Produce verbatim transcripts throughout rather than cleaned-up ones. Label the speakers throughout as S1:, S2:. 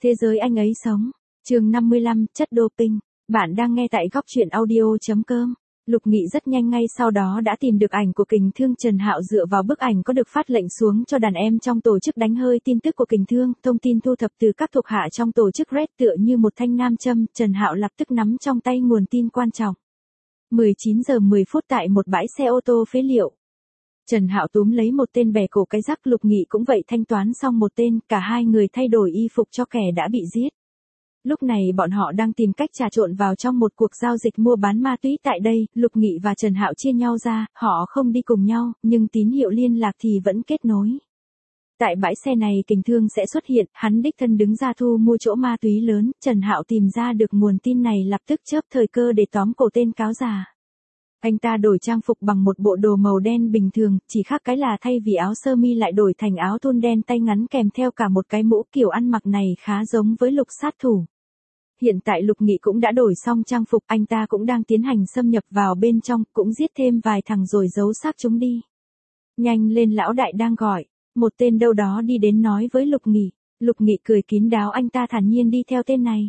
S1: Thế giới anh ấy sống. Chương năm mươi lăm, chất doping. Bạn đang nghe tại góc truyện audio chấm com. Lục Nghị rất nhanh ngay sau đó đã tìm được ảnh của Kình Thương. Trần Hạo dựa vào bức ảnh có được phát lệnh xuống cho đàn em trong tổ chức đánh hơi tin tức của Kình Thương, thông tin thu thập từ các thuộc hạ trong tổ chức Red tựa như một thanh nam châm, Trần Hạo lập tức nắm trong tay nguồn tin quan trọng. mười chín giờ mười phút tại một bãi xe ô tô phế liệu. Trần Hạo túm lấy một tên bè cổ cái rắc, Lục Nghị cũng vậy thanh toán xong một tên, cả hai người thay đổi y phục cho kẻ đã bị giết. Lúc này bọn họ đang tìm cách trà trộn vào trong một cuộc giao dịch mua bán ma túy tại đây, Lục Nghị và Trần Hạo chia nhau ra, họ không đi cùng nhau, nhưng tín hiệu liên lạc thì vẫn kết nối. Tại bãi xe này Kình Thương sẽ xuất hiện, hắn đích thân đứng ra thu mua chỗ ma túy lớn, Trần Hạo tìm ra được nguồn tin này lập tức chớp thời cơ để tóm cổ tên cáo già. Anh ta đổi trang phục bằng một bộ đồ màu đen bình thường, chỉ khác cái là thay vì áo sơ mi lại đổi thành áo thun đen tay ngắn kèm theo cả một cái mũ. Kiểu ăn mặc này khá giống với Lục sát thủ. Hiện tại Lục Nghị cũng đã đổi xong trang phục, anh ta cũng đang tiến hành xâm nhập vào bên trong, cũng giết thêm vài thằng rồi giấu xác chúng đi. Nhanh lên, lão đại đang gọi. Một tên đâu đó đi đến nói với Lục Nghị. Lục Nghị cười kín đáo, anh ta thản nhiên đi theo tên này.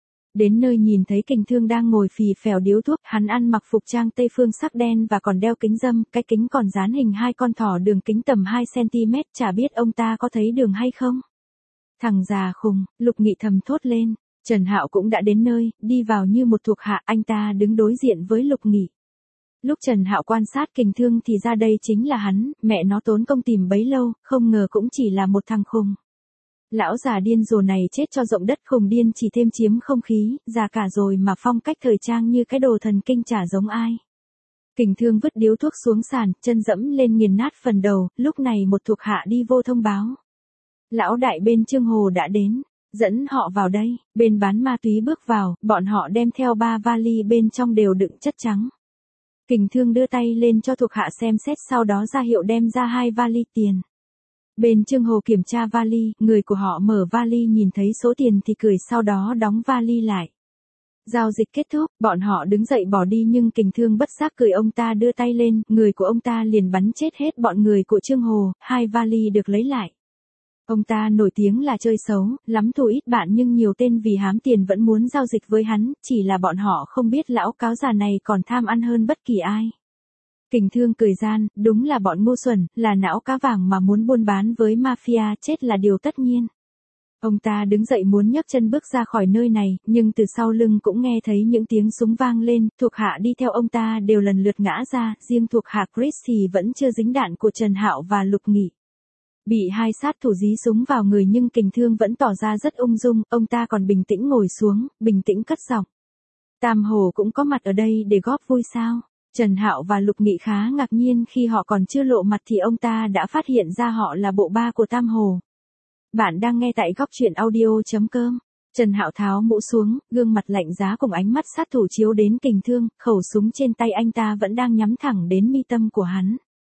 S1: Đến nơi nhìn thấy Kình Thương đang ngồi phì phèo điếu thuốc, hắn ăn mặc phục trang Tây phương sắc đen và còn đeo kính râm, cái kính còn dán hình hai con thỏ đường kính tầm hai xăng-ti-mét, chả biết ông ta có thấy đường hay không. Thằng già khùng, Lục Nghị thầm thốt lên. Trần Hạo cũng đã đến nơi, đi vào như một thuộc hạ, anh ta đứng đối diện với Lục Nghị. Lúc Trần Hạo quan sát Kình Thương thì ra đây chính là hắn, mẹ nó tốn công tìm bấy lâu, không ngờ cũng chỉ là một thằng khùng. Lão già điên rồ này chết cho rộng đất, khùng điên chỉ thêm chiếm không khí, già cả rồi mà phong cách thời trang như cái đồ thần kinh chả giống ai. Kình Thương vứt điếu thuốc xuống sàn, chân dẫm lên nghiền nát phần đầu, lúc này một thuộc hạ đi vô thông báo. Lão đại bên Trương Hồ đã đến, dẫn họ vào đây, bên bán ma túy bước vào, bọn họ đem theo ba vali bên trong đều đựng chất trắng. Kình Thương đưa tay lên cho thuộc hạ xem xét, sau đó ra hiệu đem ra hai vali tiền. Bên Trương Hồ kiểm tra vali, người của họ mở vali nhìn thấy số tiền thì cười, sau đó đóng vali lại. Giao dịch kết thúc, bọn họ đứng dậy bỏ đi nhưng Kình Thương bất giác cười, ông ta đưa tay lên, người của ông ta liền bắn chết hết bọn người của Trương Hồ, hai vali được lấy lại. Ông ta nổi tiếng là chơi xấu, lắm thù ít bạn nhưng nhiều tên vì hám tiền vẫn muốn giao dịch với hắn, chỉ là bọn họ không biết lão cáo già này còn tham ăn hơn bất kỳ ai. Kình Thương cười gian, đúng là bọn ngu xuẩn, là não cá vàng mà muốn buôn bán với mafia, chết là điều tất nhiên. Ông ta đứng dậy muốn nhấc chân bước ra khỏi nơi này, nhưng từ sau lưng cũng nghe thấy những tiếng súng vang lên, thuộc hạ đi theo ông ta đều lần lượt ngã ra, riêng thuộc hạ Chris thì vẫn chưa dính đạn của Trần Hạo và Lục Nghị. Bị hai sát thủ dí súng vào người nhưng Kình Thương vẫn tỏ ra rất ung dung, ông ta còn bình tĩnh ngồi xuống, bình tĩnh cất giọng. Tam Hồ cũng có mặt ở đây để góp vui sao? Trần Hạo và Lục Nghị khá ngạc nhiên khi họ còn chưa lộ mặt thì ông ta đã phát hiện ra họ là bộ ba của Tam Hồ. Bạn đang nghe tại góc truyện audio chấm com. Trần Hạo tháo mũ xuống, gương mặt lạnh giá cùng ánh mắt sát thủ chiếu đến Kình Thương, khẩu súng trên tay anh ta vẫn đang nhắm thẳng đến mi tâm của hắn.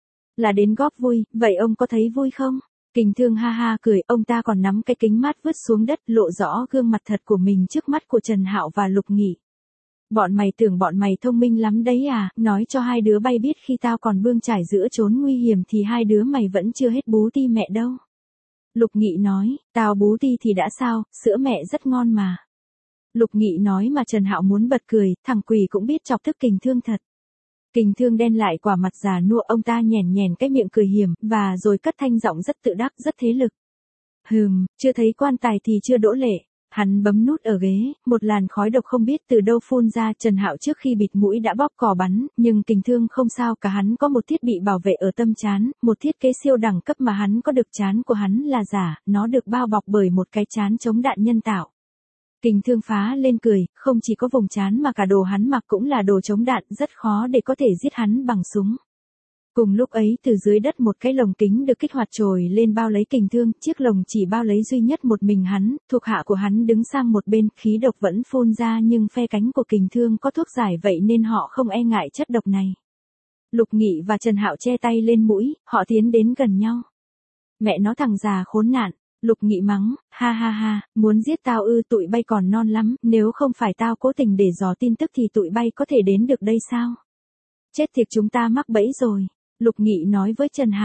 S1: Là đến góp vui, vậy ông có thấy vui không? Kình Thương ha ha cười, ông ta còn nắm cái kính mát vứt xuống đất, lộ rõ gương mặt thật của mình trước mắt của Trần Hạo và Lục Nghị. Bọn mày tưởng bọn mày thông minh lắm đấy à, nói cho hai đứa bay biết khi tao còn bươn trải giữa chốn nguy hiểm thì hai đứa mày vẫn chưa hết bú ti mẹ đâu. Lục Nghị nói, tao bú ti thì đã sao, sữa mẹ rất ngon mà. Lục Nghị nói mà Trần Hạo muốn bật cười, thằng quỷ cũng biết chọc tức Kình Thương thật. Kình Thương đen lại quả mặt già nua, ông ta nhèn nhèn cái miệng cười hiểm, và rồi cất thanh giọng rất tự đắc, rất thế lực. Hừm, chưa thấy quan tài thì chưa đỗ lệ. Hắn bấm nút ở ghế, một làn khói độc không biết từ đâu phun ra. Trần Hạo trước khi bịt mũi đã bóp cò bắn, nhưng Kình Thương không sao cả, hắn có một thiết bị bảo vệ ở tâm trán, một thiết kế siêu đẳng cấp mà hắn có được. Trán của hắn là giả, nó được bao bọc bởi một cái trán chống đạn nhân tạo. Kình Thương phá lên cười, không chỉ có vùng trán mà cả đồ hắn mặc cũng là đồ chống đạn, rất khó để có thể giết hắn bằng súng. Cùng lúc ấy từ dưới đất một cái lồng kính được kích hoạt trồi lên bao lấy Kình Thương, chiếc lồng chỉ bao lấy duy nhất một mình hắn, thuộc hạ của hắn đứng sang một bên, khí độc vẫn phun ra nhưng phe cánh của Kình Thương có thuốc giải vậy nên họ không e ngại chất độc này. Lục Nghị và Trần Hạo che tay lên mũi, họ tiến đến gần nhau. Mẹ nó thằng già khốn nạn, Lục Nghị mắng, ha ha ha, muốn giết tao ư, tụi bay còn non lắm, nếu không phải tao cố tình để dò tin tức thì tụi bay có thể đến được đây sao? Chết thiệt, chúng ta mắc bẫy rồi. Lục Nghị nói với Trần Hạo,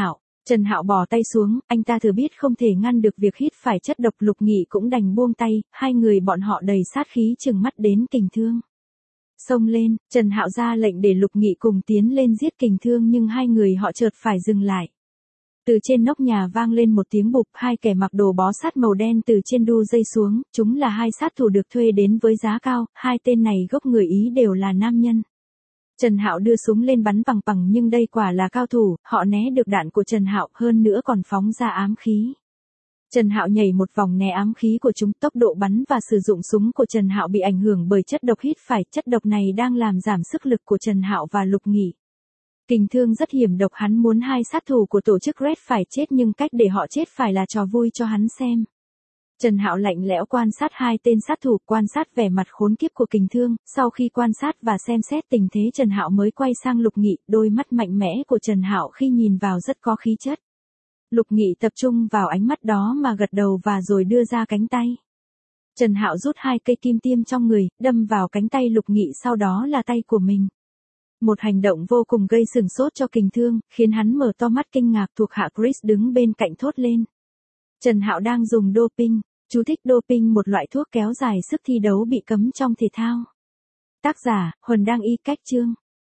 S1: Trần Hạo bỏ tay xuống, anh ta thừa biết không thể ngăn được việc hít phải chất độc. Lục Nghị cũng đành buông tay, hai người bọn họ đầy sát khí trừng mắt đến Kình Thương. Xông lên, Trần Hạo ra lệnh để Lục Nghị cùng tiến lên giết Kình Thương nhưng hai người họ chợt phải dừng lại. Từ trên nóc nhà vang lên một tiếng bụp, hai kẻ mặc đồ bó sát màu đen từ trên đu dây xuống, chúng là hai sát thủ được thuê đến với giá cao, hai tên này gốc người Ý đều là nam nhân. Trần Hạo đưa súng lên bắn bằng bằng nhưng đây quả là cao thủ, họ né được đạn của Trần Hạo, hơn nữa còn phóng ra ám khí. Trần Hạo nhảy một vòng né ám khí của chúng, tốc độ bắn và sử dụng súng của Trần Hạo bị ảnh hưởng bởi chất độc hít phải, chất độc này đang làm giảm sức lực của Trần Hạo và Lục Nghị. Kình Thương rất hiểm độc, hắn muốn hai sát thủ của tổ chức Red phải chết nhưng cách để họ chết phải là trò vui cho hắn xem. Trần Hạo lạnh lẽo quan sát hai tên sát thủ, quan sát vẻ mặt khốn kiếp của Kình Thương, sau khi quan sát và xem xét tình thế Trần Hạo mới quay sang Lục Nghị, đôi mắt mạnh mẽ của Trần Hạo khi nhìn vào rất có khí chất. Lục Nghị tập trung vào ánh mắt đó mà gật đầu và rồi đưa ra cánh tay. Trần Hạo rút hai cây kim tiêm trong người, đâm vào cánh tay Lục Nghị, sau đó là tay của mình. Một hành động vô cùng gây sửng sốt cho Kình Thương, khiến hắn mở to mắt kinh ngạc. Thuộc hạ Chris đứng bên cạnh thốt lên. Trần Hạo đang dùng doping. Chú thích: doping, một loại thuốc kéo dài sức thi đấu bị cấm trong thể thao. Tác giả: Huần Đăng Y. Cách chương